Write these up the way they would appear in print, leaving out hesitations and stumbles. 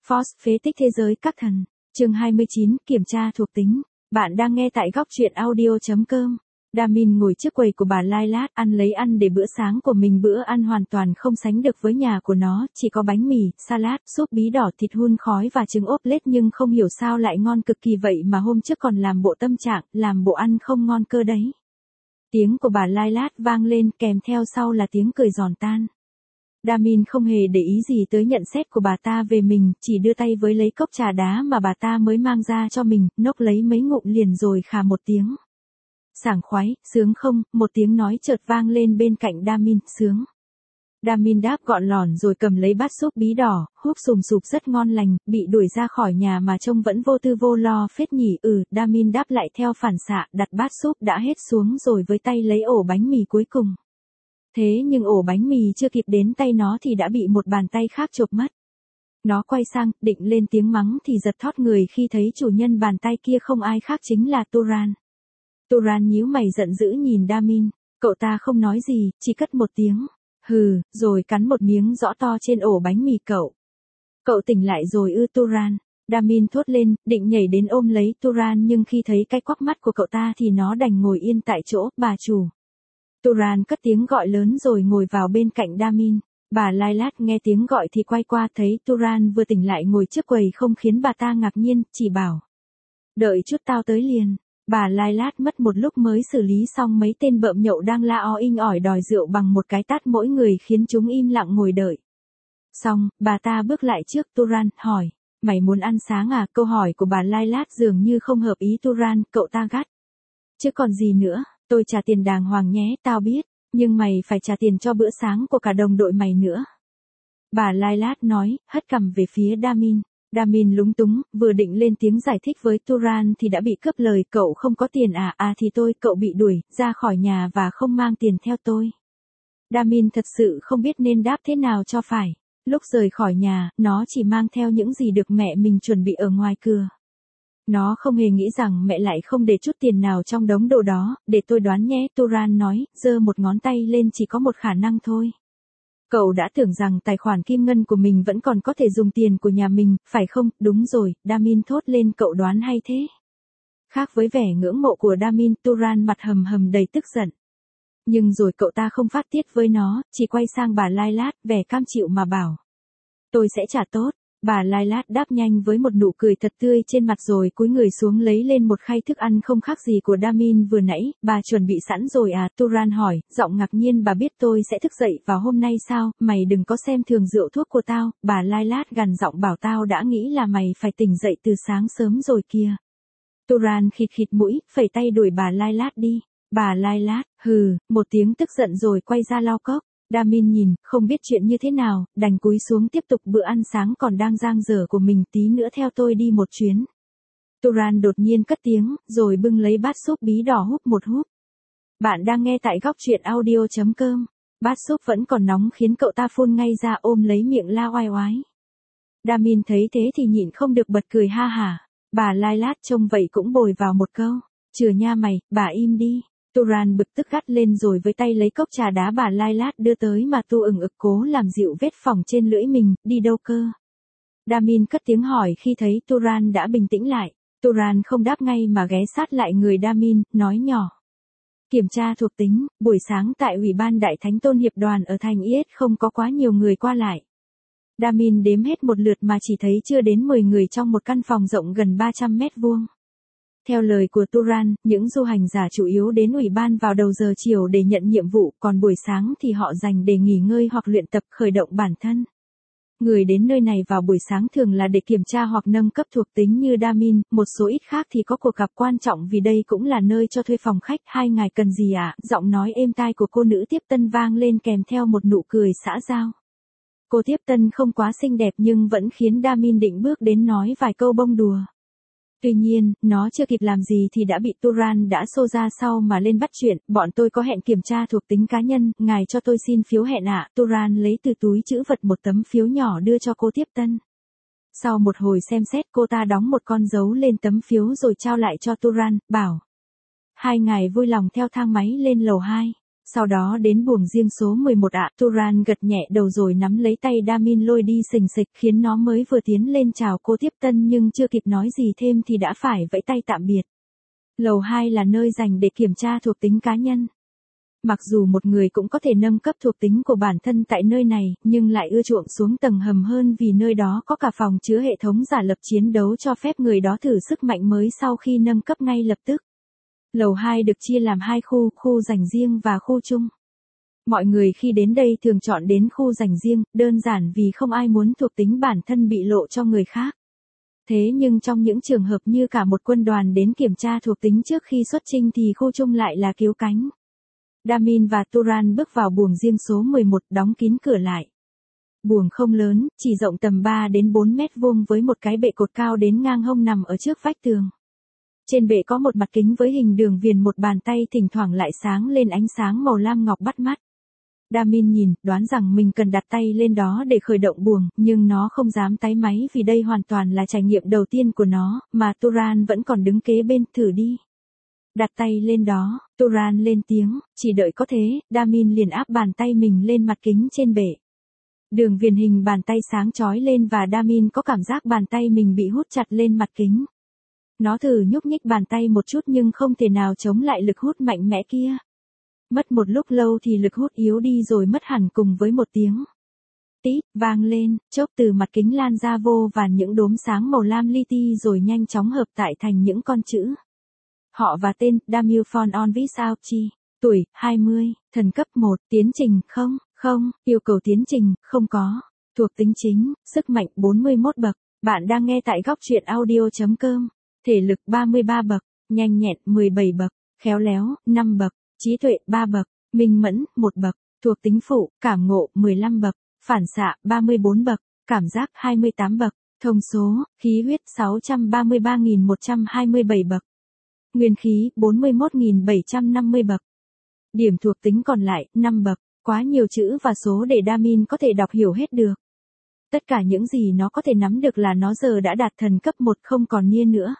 Force phế tích thế giới các thần. Chương 29, kiểm tra thuộc tính. Bạn đang nghe tại góc truyện audio.com. Damin ngồi trước quầy của bà Lilac, ăn lấy ăn để bữa sáng của mình. Bữa ăn hoàn toàn không sánh được với nhà của nó, chỉ có bánh mì, salad, súp bí đỏ, thịt hun khói và trứng ốp lết, nhưng không hiểu sao lại ngon cực kỳ vậy mà hôm trước còn làm bộ tâm trạng, làm bộ ăn không ngon cơ đấy. Tiếng của bà Lilac vang lên, kèm theo sau là tiếng cười giòn tan. Damin không hề để ý gì tới nhận xét của bà ta về mình, chỉ đưa tay với lấy cốc trà đá mà bà ta mới mang ra cho mình, nốc lấy mấy ngụm liền rồi khà một tiếng. Sảng khoái, sướng không, một tiếng nói chợt vang lên bên cạnh Damin, sướng. Damin đáp gọn lỏn rồi cầm lấy bát súp bí đỏ, húp sùm sụp rất ngon lành, bị đuổi ra khỏi nhà mà trông vẫn vô tư vô lo phết nhỉ. Damin đáp lại theo phản xạ, đặt bát súp đã hết xuống rồi với tay lấy ổ bánh mì cuối cùng. Thế nhưng ổ bánh mì chưa kịp đến tay nó thì đã bị một bàn tay khác chộp mất. Nó quay sang, định lên tiếng mắng thì giật thót người khi thấy chủ nhân bàn tay kia không ai khác chính là Turan. Turan nhíu mày giận dữ nhìn Damin, cậu ta không nói gì, chỉ cất một tiếng, hừ, rồi cắn một miếng rõ to trên ổ bánh mì cậu. Cậu tỉnh lại rồi Turan. Damin thốt lên, định nhảy đến ôm lấy Turan nhưng khi thấy cái quắc mắt của cậu ta thì nó đành ngồi yên tại chỗ, bà chủ. Turan cất tiếng gọi lớn rồi ngồi vào bên cạnh Damin. Bà Lilac nghe tiếng gọi thì quay qua thấy Turan vừa tỉnh lại ngồi trước quầy không khiến bà ta ngạc nhiên, chỉ bảo. Đợi chút tao tới liền. Bà Lilac mất một lúc mới xử lý xong mấy tên bợm nhậu đang la o inh ỏi đòi rượu bằng một cái tát mỗi người khiến chúng im lặng ngồi đợi. Xong, bà ta bước lại trước Turan, hỏi. Mày muốn ăn sáng à? Câu hỏi của bà Lilac dường như không hợp ý Turan, cậu ta gắt. Chứ còn gì nữa. Tôi trả tiền đàng hoàng nhé, tao biết, nhưng mày phải trả tiền cho bữa sáng của cả đồng đội mày nữa. Bà Lilac nói, hất cằm về phía Damin. Damin lúng túng, vừa định lên tiếng giải thích với Turan thì đã bị cướp lời, cậu không có tiền à? À thì cậu bị đuổi ra khỏi nhà và không mang tiền theo tôi. Damin thật sự không biết nên đáp thế nào cho phải. Lúc rời khỏi nhà, nó chỉ mang theo những gì được mẹ mình chuẩn bị ở ngoài cửa. Nó không hề nghĩ rằng mẹ lại không để chút tiền nào trong đống đồ đó, để tôi đoán nhé, Turan nói, giơ một ngón tay lên, chỉ có một khả năng thôi. Cậu đã tưởng rằng tài khoản kim ngân của mình vẫn còn có thể dùng tiền của nhà mình, phải không? Đúng rồi, Damin thốt lên, cậu đoán hay thế. Khác với vẻ ngưỡng mộ của Damin, Turan mặt hầm hầm đầy tức giận. Nhưng rồi cậu ta không phát tiết với nó, chỉ quay sang bà Lilac, vẻ cam chịu mà bảo. Tôi sẽ trả tốt. Bà Lilac đáp nhanh với một nụ cười thật tươi trên mặt rồi cúi người xuống lấy lên một khay thức ăn không khác gì của Damin vừa nãy. Bà chuẩn bị sẵn rồi à? Turan hỏi, giọng ngạc nhiên. Bà biết tôi sẽ thức dậy vào hôm nay sao? Mày đừng có xem thường rượu thuốc của tao. Bà Lilac gằn giọng bảo, tao đã nghĩ là mày phải tỉnh dậy từ sáng sớm rồi kìa. Turan khịt khịt mũi, phẩy tay đuổi bà Lilac đi. Bà Lilac, hừ, một tiếng tức giận rồi quay ra lau cốc. Damin nhìn, không biết chuyện như thế nào, đành cúi xuống tiếp tục bữa ăn sáng còn đang dang dở của mình, tí nữa theo tôi đi một chuyến. Turan đột nhiên cất tiếng, rồi bưng lấy bát súp bí đỏ húp một húp. Bạn đang nghe tại góc truyện audio.com. Bát súp vẫn còn nóng khiến cậu ta phun ngay ra, ôm lấy miệng la oai oái. Damin thấy thế thì nhịn không được bật cười ha hả. Bà Lilac trông vậy cũng bồi vào một câu. Chừa nha mày, bà im đi. Turan bực tức gắt lên rồi với tay lấy cốc trà đá bà Lilac đưa tới mà tu ửng ực cố làm dịu vết phỏng trên lưỡi mình, đi đâu cơ? Damin cất tiếng hỏi khi thấy Turan đã bình tĩnh lại. Turan không đáp ngay mà ghé sát lại người Damin, nói nhỏ. Kiểm tra thuộc tính, buổi sáng tại Ủy ban Đại Thánh Tôn Hiệp Đoàn ở thành Is không có quá nhiều người qua lại. Damin đếm hết một lượt mà chỉ thấy chưa đến 10 người trong một căn phòng rộng gần 300 mét vuông. Theo lời của Turan, những du hành giả chủ yếu đến ủy ban vào đầu giờ chiều để nhận nhiệm vụ, còn buổi sáng thì họ dành để nghỉ ngơi hoặc luyện tập khởi động bản thân. Người đến nơi này vào buổi sáng thường là để kiểm tra hoặc nâng cấp thuộc tính như Damin, một số ít khác thì có cuộc gặp quan trọng vì đây cũng là nơi cho thuê phòng khách. Hai ngài cần gì ạ? Giọng nói êm tai của cô nữ tiếp tân vang lên kèm theo một nụ cười xã giao. Cô tiếp tân không quá xinh đẹp nhưng vẫn khiến Damin định bước đến nói vài câu bông đùa. Tuy nhiên, nó chưa kịp làm gì thì đã bị Turan đã xô ra sau mà lên bắt chuyện, bọn tôi có hẹn kiểm tra thuộc tính cá nhân, ngài cho tôi xin phiếu hẹn ạ. Turan lấy từ túi trữ vật một tấm phiếu nhỏ đưa cho cô tiếp tân. Sau một hồi xem xét cô ta đóng một con dấu lên tấm phiếu rồi trao lại cho Turan, bảo. Hai ngài vui lòng theo thang máy lên lầu 2. Sau đó đến buồng riêng số 11 ạ. Turan gật nhẹ đầu rồi nắm lấy tay Damin lôi đi xình xịch, khiến nó mới vừa tiến lên chào cô tiếp tân nhưng chưa kịp nói gì thêm thì đã phải vẫy tay tạm biệt. Lầu 2 là nơi dành để kiểm tra thuộc tính cá nhân. Mặc dù một người cũng có thể nâng cấp thuộc tính của bản thân tại nơi này, nhưng lại ưa chuộng xuống tầng hầm hơn vì nơi đó có cả phòng chứa hệ thống giả lập chiến đấu cho phép người đó thử sức mạnh mới sau khi nâng cấp ngay lập tức. Lầu 2 được chia làm hai khu, khu dành riêng và khu chung. Mọi người khi đến đây thường chọn đến khu dành riêng, đơn giản vì không ai muốn thuộc tính bản thân bị lộ cho người khác. Thế nhưng trong những trường hợp như cả một quân đoàn đến kiểm tra thuộc tính trước khi xuất chinh thì khu chung lại là cứu cánh. Damin và Turan bước vào buồng riêng số 11, đóng kín cửa lại. Buồng không lớn, chỉ rộng tầm 3 đến 4 mét vuông với một cái bệ cột cao đến ngang hông nằm ở trước vách tường. Trên bệ có một mặt kính với hình đường viền, một bàn tay thỉnh thoảng lại sáng lên ánh sáng màu lam ngọc bắt mắt. Damin nhìn, đoán rằng mình cần đặt tay lên đó để khởi động buồng, nhưng nó không dám tái máy vì đây hoàn toàn là trải nghiệm đầu tiên của nó, mà Turan vẫn còn đứng kế bên, thử đi. Đặt tay lên đó, Turan lên tiếng, chỉ đợi có thế, Damin liền áp bàn tay mình lên mặt kính trên bệ. Đường viền hình bàn tay sáng chói lên và Damin có cảm giác bàn tay mình bị hút chặt lên mặt kính. Nó thử nhúc nhích bàn tay một chút nhưng không thể nào chống lại lực hút mạnh mẽ kia. Mất một lúc lâu thì lực hút yếu đi rồi mất hẳn cùng với một tiếng tít vang lên, chốc từ mặt kính lan ra vô vàn những đốm sáng màu lam li ti rồi nhanh chóng hợp tại thành những con chữ. Họ và tên, Damil von Onvisauchi, tuổi, 20, thần cấp 1, tiến trình, không, yêu cầu tiến trình, không có, thuộc tính chính, sức mạnh 41 bậc, bạn đang nghe tại góc truyện audio.com, thể lực 33 bậc, nhanh nhẹn 17 bậc, khéo léo, 5 bậc, trí tuệ 3 bậc, minh mẫn, 1 bậc, thuộc tính phụ, cảm ngộ 15 bậc, phản xạ 34 bậc, cảm giác 28 bậc, thông số, khí huyết 633.127 bậc. Nguyên khí 41.750 bậc. Điểm thuộc tính còn lại 5 bậc, quá nhiều chữ và số để Damin có thể đọc hiểu hết được. Tất cả những gì nó có thể nắm được là nó giờ đã đạt thần cấp 1, không còn Nia nữa.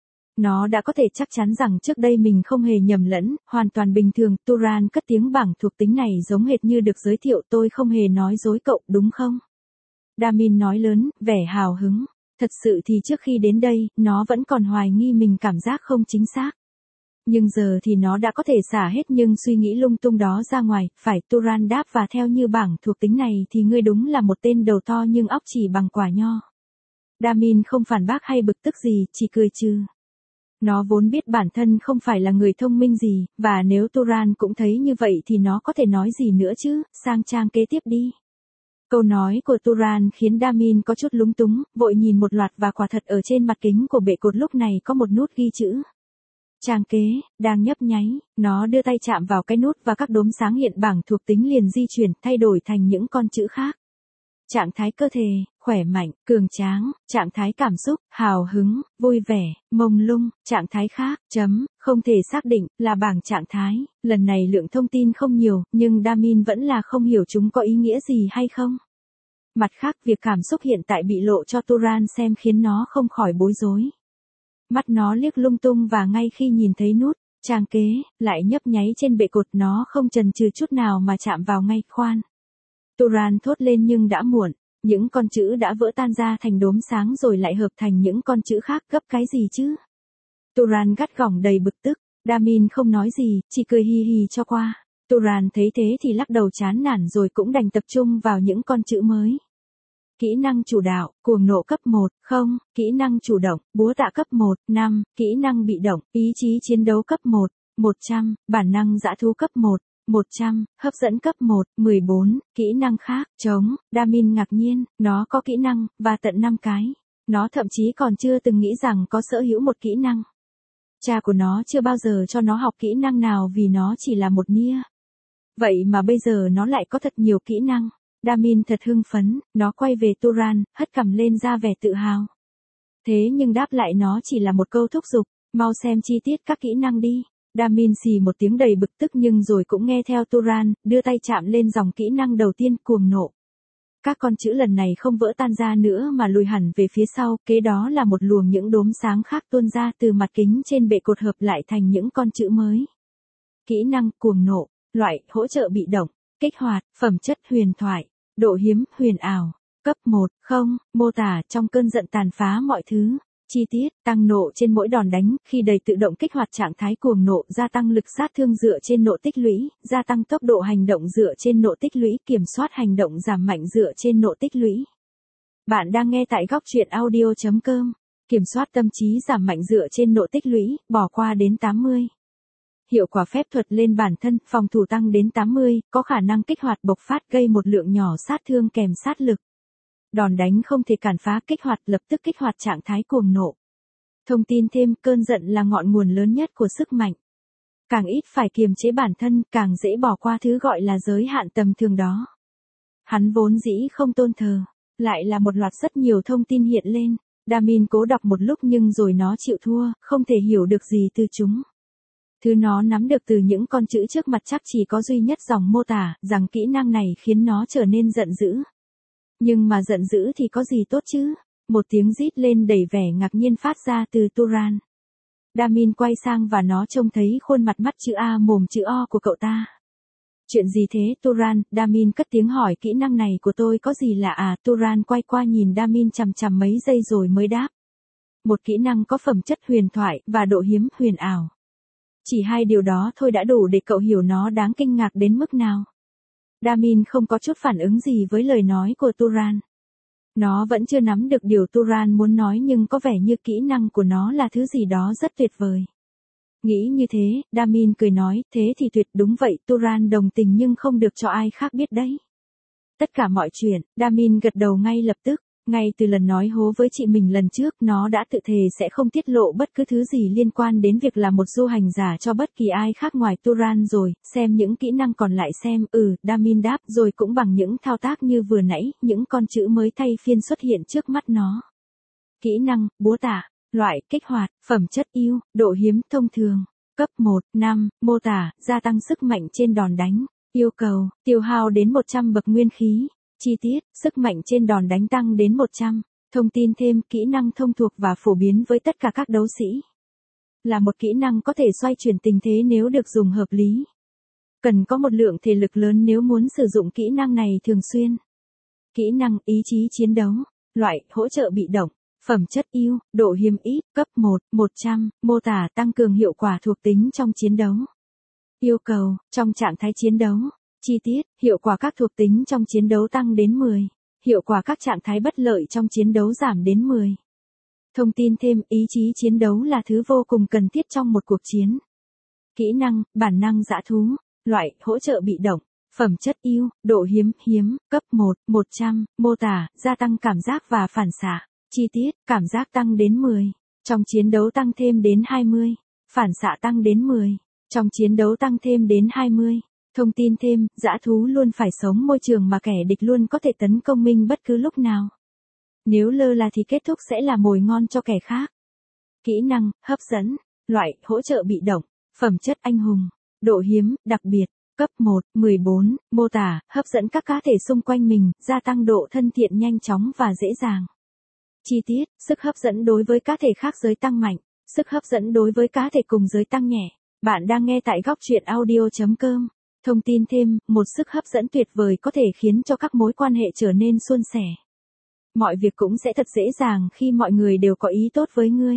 Nó đã có thể chắc chắn rằng trước đây mình không hề nhầm lẫn, hoàn toàn bình thường. Turan cất tiếng, bảng thuộc tính này giống hệt như được giới thiệu, tôi không hề nói dối cậu, đúng không? Damin nói lớn, vẻ hào hứng. Thật sự thì trước khi đến đây, nó vẫn còn hoài nghi mình cảm giác không chính xác. Nhưng giờ thì nó đã có thể xả hết nhưng suy nghĩ lung tung đó ra ngoài, phải. Turan đáp, và theo như bảng thuộc tính này thì ngươi đúng là một tên đầu to nhưng óc chỉ bằng quả nho. Damin không phản bác hay bực tức gì, chỉ cười trừ. Nó vốn biết bản thân không phải là người thông minh gì, và nếu Turan cũng thấy như vậy thì nó có thể nói gì nữa chứ, sang trang kế tiếp đi. Câu nói của Turan khiến Damin có chút lúng túng, vội nhìn một loạt và quả thật ở trên mặt kính của bệ cột lúc này có một nút ghi chữ. Trang kế, đang nhấp nháy, nó đưa tay chạm vào cái nút và các đốm sáng hiện bảng thuộc tính liền di chuyển, thay đổi thành những con chữ khác. Trạng thái cơ thể, khỏe mạnh, cường tráng, trạng thái cảm xúc, hào hứng, vui vẻ, mông lung, trạng thái khác, không thể xác định, là bảng trạng thái. Lần này lượng thông tin không nhiều, nhưng Damin vẫn là không hiểu chúng có ý nghĩa gì hay không. Mặt khác, việc cảm xúc hiện tại bị lộ cho Turan xem khiến nó không khỏi bối rối. Mắt nó liếc lung tung và ngay khi nhìn thấy nút trang kế lại nhấp nháy trên bệ cột, nó không chần chừ chút nào mà chạm vào ngay. Khoan. Turan thốt lên nhưng đã muộn, những con chữ đã vỡ tan ra thành đốm sáng rồi lại hợp thành những con chữ khác. Gấp cái gì chứ? Turan gắt gỏng đầy bực tức. Damin không nói gì, chỉ cười hi hi cho qua. Turan thấy thế thì lắc đầu chán nản rồi cũng đành tập trung vào những con chữ mới. Kỹ năng chủ đạo, cuồng nộ cấp 1, không, kỹ năng chủ động, búa tạ cấp 1, 5, kỹ năng bị động, ý chí chiến đấu cấp 1, 100, bản năng dã thú cấp 1, 100, hấp dẫn cấp 1, 14, kỹ năng khác, chống. Damin ngạc nhiên, nó có kỹ năng, và tận 5 cái. Nó thậm chí còn chưa từng nghĩ rằng có sở hữu một kỹ năng. Cha của nó chưa bao giờ cho nó học kỹ năng nào vì nó chỉ là một Nia. Vậy mà bây giờ nó lại có thật nhiều kỹ năng. Damin thật hưng phấn, nó quay về Turan, hất cằm lên ra vẻ tự hào. Thế nhưng đáp lại nó chỉ là một câu thúc giục, mau xem chi tiết các kỹ năng đi. Damin xì một tiếng đầy bực tức nhưng rồi cũng nghe theo Turan, đưa tay chạm lên dòng kỹ năng đầu tiên, cuồng nộ. Các con chữ lần này không vỡ tan ra nữa mà lùi hẳn về phía sau, kế đó là một luồng những đốm sáng khác tuôn ra từ mặt kính trên bệ cột hợp lại thành những con chữ mới. Kỹ năng cuồng nộ. Loại, hỗ trợ bị động. Kích hoạt, phẩm chất huyền thoại. Độ hiếm, huyền ảo. Cấp 1, không, mô tả trong cơn giận tàn phá mọi thứ. Chi tiết, tăng nộ trên mỗi đòn đánh, khi đầy tự động kích hoạt trạng thái cuồng nộ, gia tăng lực sát thương dựa trên nộ tích lũy, gia tăng tốc độ hành động dựa trên nộ tích lũy, kiểm soát hành động giảm mạnh dựa trên nộ tích lũy. Bạn đang nghe tại góc truyện audio.com. Kiểm soát tâm trí giảm mạnh dựa trên nộ tích lũy, bỏ qua đến 80. Hiệu quả phép thuật lên bản thân, phòng thủ tăng đến 80, có khả năng kích hoạt bộc phát gây một lượng nhỏ sát thương kèm sát lực. Đòn đánh không thể cản phá kích hoạt, lập tức kích hoạt trạng thái cuồng nộ. Thông tin thêm, cơn giận là ngọn nguồn lớn nhất của sức mạnh. Càng ít phải kiềm chế bản thân, càng dễ bỏ qua thứ gọi là giới hạn tầm thường đó. Hắn vốn dĩ không tôn thờ, lại là một loạt rất nhiều thông tin hiện lên. Damin cố đọc một lúc nhưng rồi nó chịu thua, không thể hiểu được gì từ chúng. Thứ nó nắm được từ những con chữ trước mặt chắc chỉ có duy nhất dòng mô tả, rằng kỹ năng này khiến nó trở nên giận dữ. Nhưng mà giận dữ thì có gì tốt chứ? Một tiếng rít lên đầy vẻ ngạc nhiên phát ra từ Turan. Damin quay sang và nó trông thấy khuôn mặt mắt chữ A mồm chữ O của cậu ta. Chuyện gì thế Turan? Damin cất tiếng hỏi, kỹ năng này của tôi có gì lạ à? Turan quay qua nhìn Damin chằm chằm mấy giây rồi mới đáp. Một kỹ năng có phẩm chất huyền thoại và độ hiếm huyền ảo. Chỉ hai điều đó thôi đã đủ để cậu hiểu nó đáng kinh ngạc đến mức nào. Damin không có chút phản ứng gì với lời nói của Turan. Nó vẫn chưa nắm được điều Turan muốn nói nhưng có vẻ như kỹ năng của nó là thứ gì đó rất tuyệt vời. Nghĩ như thế, Damin cười nói, thế thì tuyệt, đúng vậy, Turan đồng tình nhưng không được cho ai khác biết đấy. Tất cả mọi chuyện, Damin gật đầu ngay lập tức. Ngay từ lần nói hố với chị mình lần trước, nó đã tự thề sẽ không tiết lộ bất cứ thứ gì liên quan đến việc là một du hành giả cho bất kỳ ai khác ngoài Turan rồi. Xem những kỹ năng còn lại xem. Damin đáp, rồi cũng bằng những thao tác như vừa nãy, những con chữ mới thay phiên xuất hiện trước mắt nó. Kỹ năng, búa tạ. Loại, kích hoạt, phẩm chất yêu, độ hiếm, thông thường. Cấp 1, 5, mô tả, gia tăng sức mạnh trên đòn đánh. Yêu cầu, tiêu hao đến 100 bậc nguyên khí. Chi tiết, sức mạnh trên đòn đánh tăng đến 100. Thông tin thêm, kỹ năng thông thuộc và phổ biến với tất cả các đấu sĩ. Là một kỹ năng có thể xoay chuyển tình thế nếu được dùng hợp lý. Cần có một lượng thể lực lớn nếu muốn sử dụng kỹ năng này thường xuyên. Kỹ năng, ý chí chiến đấu. Loại, hỗ trợ bị động. Phẩm chất yêu, độ hiếm ít, cấp 1, 100, mô tả tăng cường hiệu quả thuộc tính trong chiến đấu. Yêu cầu, trong trạng thái chiến đấu. Chi tiết, hiệu quả các thuộc tính trong chiến đấu tăng đến 10. Hiệu quả các trạng thái bất lợi trong chiến đấu giảm đến 10. Thông tin thêm, ý chí chiến đấu là thứ vô cùng cần thiết trong một cuộc chiến. Kỹ năng, bản năng dã thú. Loại, hỗ trợ bị động. Phẩm chất yêu, độ hiếm, cấp 1, 100, mô tả, gia tăng cảm giác và phản xạ. Chi tiết, cảm giác tăng đến 10. Trong chiến đấu tăng thêm đến 20. Phản xạ tăng đến 10. Trong chiến đấu tăng thêm đến 20. Thông tin thêm, dã thú luôn phải sống môi trường mà kẻ địch luôn có thể tấn công mình bất cứ lúc nào. Nếu lơ là thì kết thúc sẽ là mồi ngon cho kẻ khác. Kỹ năng, hấp dẫn. Loại, hỗ trợ bị động. Phẩm chất anh hùng. Độ hiếm, đặc biệt. Cấp 1, 14, mô tả, hấp dẫn các cá thể xung quanh mình, gia tăng độ thân thiện nhanh chóng và dễ dàng. Chi tiết, sức hấp dẫn đối với cá thể khác giới tăng mạnh. Sức hấp dẫn đối với cá thể cùng giới tăng nhẹ. Bạn đang nghe tại góc truyện audio.com. Thông tin thêm, một sức hấp dẫn tuyệt vời có thể khiến cho các mối quan hệ trở nên suôn sẻ. Mọi việc cũng sẽ thật dễ dàng khi mọi người đều có ý tốt với ngươi.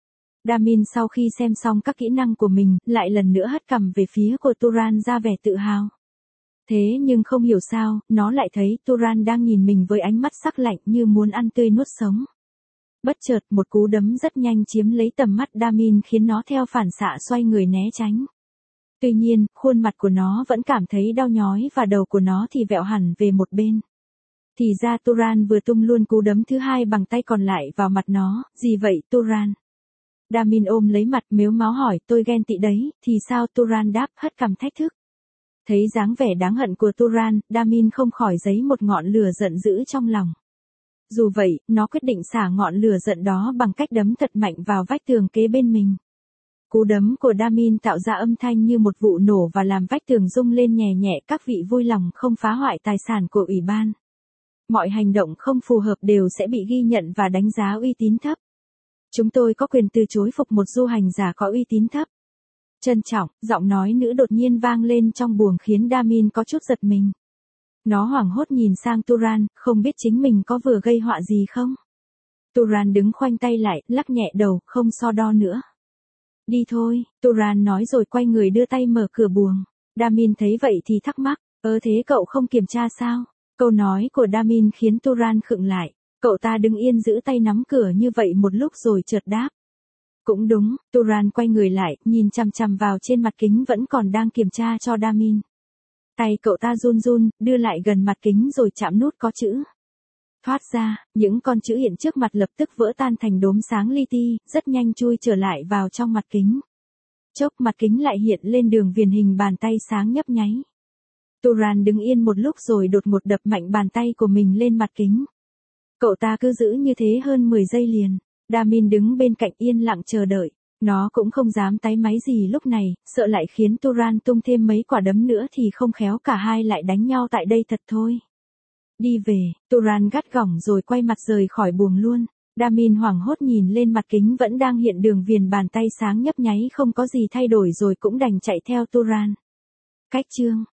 Damin sau khi xem xong các kỹ năng của mình, lại lần nữa hất cằm về phía của Turan ra vẻ tự hào. Thế nhưng không hiểu sao, nó lại thấy Turan đang nhìn mình với ánh mắt sắc lạnh như muốn ăn tươi nuốt sống. Bất chợt một cú đấm rất nhanh chiếm lấy tầm mắt Damin khiến nó theo phản xạ xoay người né tránh. Tuy nhiên, khuôn mặt của nó vẫn cảm thấy đau nhói và đầu của nó thì vẹo hẳn về một bên. Thì ra Turan vừa tung luôn cú đấm thứ hai bằng tay còn lại vào mặt nó, gì vậy Turan? Damin ôm lấy mặt mếu máo hỏi, tôi ghen tị đấy, thì sao? Turan đáp hất cằm thách thức. Thấy dáng vẻ đáng hận của Turan, Damin không khỏi dấy một ngọn lửa giận dữ trong lòng. Dù vậy, nó quyết định xả ngọn lửa giận đó bằng cách đấm thật mạnh vào vách tường kế bên mình. Cú đấm của Damin tạo ra âm thanh như một vụ nổ và làm vách tường rung lên nhẹ nhẹ. Các vị vui lòng không phá hoại tài sản của ủy ban. Mọi hành động không phù hợp đều sẽ bị ghi nhận và đánh giá uy tín thấp. Chúng tôi có quyền từ chối phục một du hành giả có uy tín thấp. Trân trọng, giọng nói nữ đột nhiên vang lên trong buồng khiến Damin có chút giật mình. Nó hoảng hốt nhìn sang Turan, không biết chính mình có vừa gây họa gì không. Turan đứng khoanh tay lại, lắc nhẹ đầu, không so đo nữa. Đi thôi, Turan nói rồi quay người đưa tay mở cửa buồng. Damin thấy vậy thì thắc mắc, thế cậu không kiểm tra sao? Câu nói của Damin khiến Turan khựng lại. Cậu ta đứng yên giữ tay nắm cửa như vậy một lúc rồi chợt đáp. Cũng đúng, Turan quay người lại, nhìn chằm chằm vào trên mặt kính vẫn còn đang kiểm tra cho Damin. Tay cậu ta run run, đưa lại gần mặt kính rồi chạm nút có chữ. Thoát ra, những con chữ hiện trước mặt lập tức vỡ tan thành đốm sáng li ti, rất nhanh chui trở lại vào trong mặt kính. Chốc mặt kính lại hiện lên đường viền hình bàn tay sáng nhấp nháy. Turan đứng yên một lúc rồi đột ngột đập mạnh bàn tay của mình lên mặt kính. Cậu ta cứ giữ như thế hơn 10 giây liền. Damin đứng bên cạnh yên lặng chờ đợi. Nó cũng không dám táy máy gì lúc này, sợ lại khiến Turan tung thêm mấy quả đấm nữa thì không khéo cả hai lại đánh nhau tại đây thật thôi. Đi về, Turan gắt gỏng rồi quay mặt rời khỏi buồng luôn. Damin hoảng hốt nhìn lên mặt kính vẫn đang hiện đường viền bàn tay sáng nhấp nháy không có gì thay đổi rồi cũng đành chạy theo Turan. Cách chương